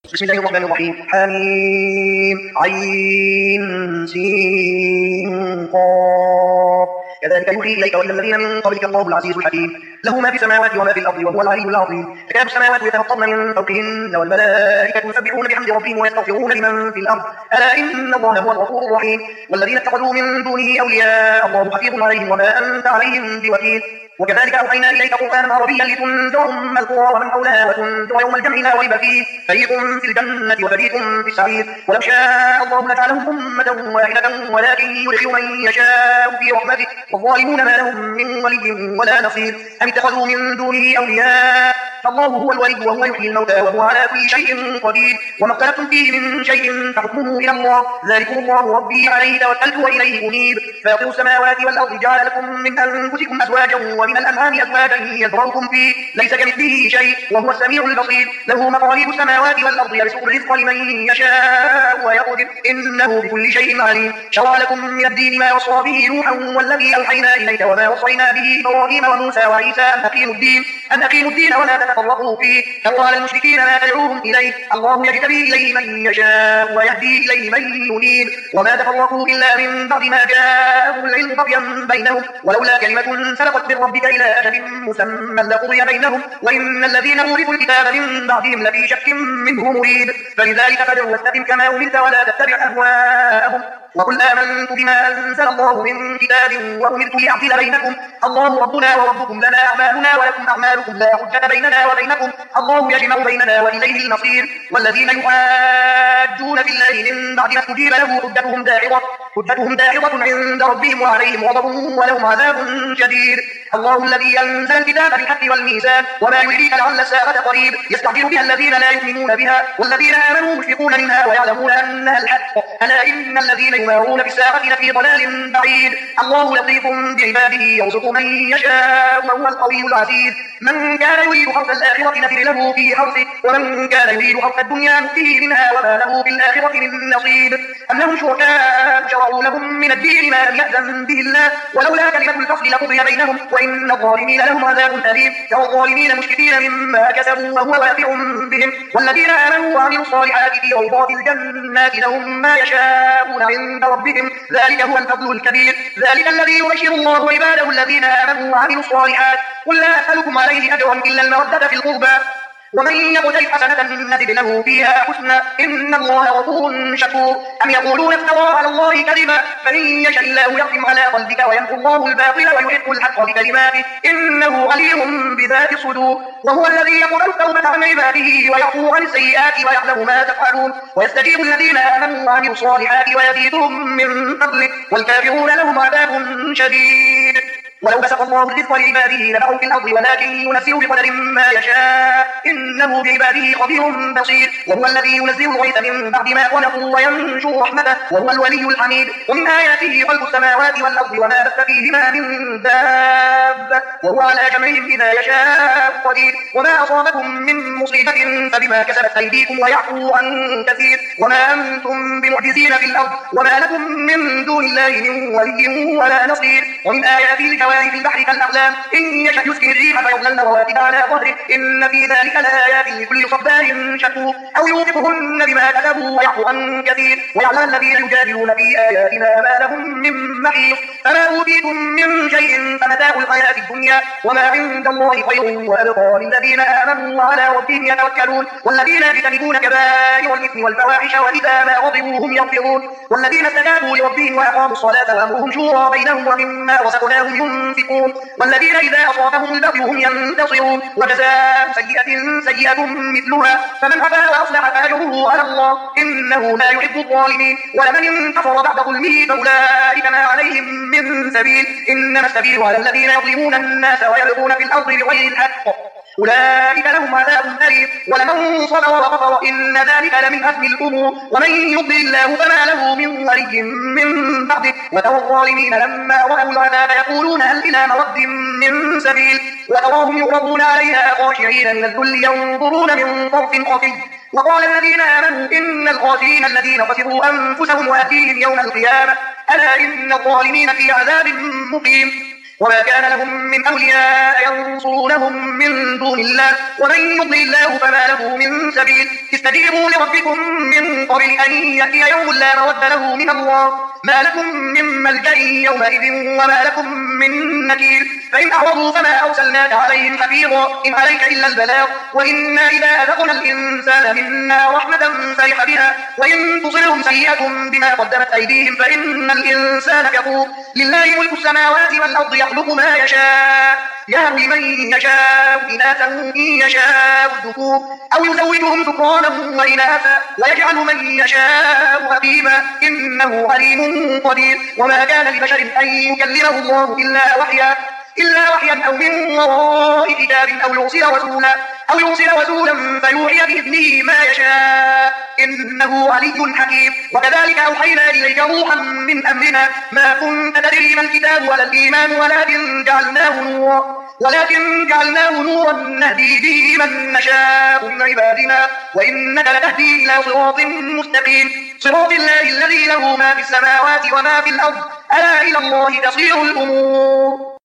بسم الله الرحمن الرحيم. حميم عين سين قاف كذلك يوحي إليك وإلى الذين من قبلك الله العزيز الحكيم له ما في السماوات وما في الأرض وهو العلي العظيم. تكاد السماوات يتفطرن من فوقهن والملائكة يسبحون بحمد ربهم ويستغفرون لمن في الأرض ألا إن الله هو الغفور الرحيم. والذين اتخذوا من دونه أولياء الله حفيظ عليهم وما أنت عليهم بوكيل. وكذلك أوحينا إليك قرآنا عربيا لتنذر أم القرى ومن حولها وتنذر يوم الجمع لا ريب فيه فريق في الجنة وفريق في السعير. ولو شاء الله لجعلهم أمة واحدة ولكن يدخل من يشاء في رحمته والظالمون ما لهم من ولي ولا نصير. أم اتخذوا من دونه أولياء فالله هو الولي وهو يحيي الموتى وهو على كل شيء قدير. وما اختلفتم فيه من شيء فحكمه إلى الله ذلكم الله ربي عليه توكلت وإليه أنيب. فاطر السماوات والأرض جعل لكم من أنفسكم أزواجا ومن الأنعام أزواجا يذرأكم فيه ليس كمثله شيء وهو السميع البصير. له مقاليد السماوات والأرض يبسط الرزق لمن يشاء ويقدر إنه بكل شيء عليم. شرع لكم من الدين ما وصى به نوحا والذي أوحينا إليك وما وصينا به إبراهيم وموسى وعيسى أن أقيموا الدين ولا تتفرقوا فيه كبر على المشركين ما تدعوهم إليه الله يجتبي إليه من يشاء ويهدي إليه من ينيب. وما تفرقوا إلا من بعد ما جاءهم العلم بغيا بينهم ولولا كلمة سبقت من ربك إلى أجل مسمى لقضي بينهم وإن الذين أورثوا الكتاب من بعدهم لفي شك منه مريب. فلذلك فادع واستقم كما أمرت ولا تتبع أهواءهم وقل آمنت بما أنزل الله من كتاب وأمرت لأعدل بينكم الله ربنا وربكم لنا أعمالنا ولكم أعمالكم لا حجة بيننا وبينكم الله يجمع بيننا وإليه المصير. والذين يحاجون في الله من بعد ما استجيب له حجتهم داحضة عند ربهم وعليهم غضب ولهم عذاب شديد. الله الذي أنزل الكتاب بالحق والميزان وما يدريك لعل الساعة قريب يستعجل بها الذين لا يؤمنون بها والذين آمنوا مشفقون منها ويعلمون أنها الحق ألا إن الذين يمارون في الساعة لفي ضلال بعيد. الله لطيف بعباده يرزق من يشاء وهو القوي العزيز. من كان يريد حرث الآخرة نفر له في حرثه ومن كان يريد حرث الدنيا نؤتيه منها وما له في الآخرة من نصيب. أم لهم شركاء شرعوا لهم من الدين ما لم يأذن به الله ولولا كلمة الفصل لقضي بينهم وإن الظالمين لهم عذاب أليم. ترى الظالمين مشركين مما كسبوا وهو واقع بهم والذين آمنوا وعملوا الصالحات في روضات الجنات لهم ما يشاءون عند ربهم ذلك هو الفضل الكبير. ذلك الذي يبشر الله عباده الذين آمنوا وعملوا الصالحات قل لا أسألكم عليه أجرا إلا المودة في القربى ومن يقترف حسنة نزد له فيها حسنا إن الله غفور شكور. أم يقولون افترى على الله كذبا فإن يشاء الله يختم على قلبك ويمحو الله الباطل ويحق الحق بكلماته إنه عليم بذات الصدور. وهو الذي يقبل التوبة عن عباده ويعفو عن السيئات ويعلم ما تفعلون ويستجيب الذين آمنوا وعملوا الصالحات ويزيدهم من فضله والكافرون لهم عذاب شديد. ولو بسط الله الرزق لعباده لبغوا في الأرض ولكن ينزل بقدر ما يشاء إنه بعباده خبير بصير. وهو الذي ينزل الغيث من بعد ما قنطوا وينشر رحمته وهو الولي الحميد. ومن آياته خلق السماوات والأرض وما بث فيهما من دابة وهو على جمعهم إذا يشاء قدير. وما أصابكم من مصيبة فبما كسبت أيديكم ويعفو عن كثير وما أنتم بمعجزين في الأرض وما لكم من دون الله من ولي ولا نصير. ومن آياته في البحر كالأعلام إن يشأ يسكن الريح فيظللن رواكد على ظهره إن في ذلك لآيات لكل صبار شكور. أو يوقفهن بما كسبوا ويعفو عن كثير ويعلم الذين يجادلون في آياتنا ما لهم من محيص. فما أوتيتم من شيء فمتاع الحياة الدنيا وما عند الله خير وأبقى للذين آمنوا وعلى ربهم يتوكلون. والذين يجتنبون كبائر الإثم والفواحش وإذا ما غضبوا هم يغفرون. والذين استجابوا لربهم وأقاموا الصلاة وأمرهم شورى بينهم ومما رزقناهم ينفقون. والذين إذا أصابهم البغي هم ينتصرون. وجزاء سيئة مثلها فمن عفا وأصلح فأجره على الله إنه لا يحب الظالمين. ولمن انتصر بعد ظلمه فأولئك ما عليهم من سبيل إنما السبيل على الذين يظلمون الناس ويبغون في الأرض بغير الحق أولئك لهم عذاب أليم. ولمن صبر وغفر إن ذلك لمن أزم الأمور. ومن يضلل الله فما له من ولي من بعده. وترى الظالمين لما رأوا العذاب يقولون هل إلى مرد من سبيل وتراهم يعرضون عليها خاشعين من الذل ينظرون من طرف خفي. وقال الذين آمنوا إن الخاسرين الذين خسروا أنفسهم وأهليهم يوم القيامة ألا إن الظالمين في عذاب مقيم. وما كان لهم من أولياء ينصرونهم من دون الله ومن يضلل الله فما له من سبيل استجيبوا لربكم من قبل أن يأتي يوم لا مرد له من الله ما لكم من ملجأ يومئذ وما لكم من نكير فإن أعرضوا فما أرسلناك عليهم حفيظا إن عليك إلا البلاغ وإنا إذا أذقنا الإنسان منا رحمة فرح بها وإن تصلهم سيئة بما قدمت أيديهم فإن الإنسان كفور لله ملك السماوات والأرض يخلق ما يشاء يهب لمن يشاء إناثا إن يشاء الذكور أو يزوجهم ذكرانا وإناثا ويجعل من يشاء عقيما إنه عليم قدير وما كان لبشر أن يكلمه الله إلا وحيا أو من وراء كتاب أو يرسل رسولا فيوحي بإذنه ما يشاء إنه علي حكيم وكذلك أوحينا إليك روحا من أمرنا ما كنت تدري ما الكتاب ولا الإيمان ولكن جعلناه نورا نهدي به من نشاء من عبادنا وإنك لتهدي إلى صراط مستقيم صراط الله الذي له ما في السماوات وما في الأرض ألا إلى الله تصير الأمور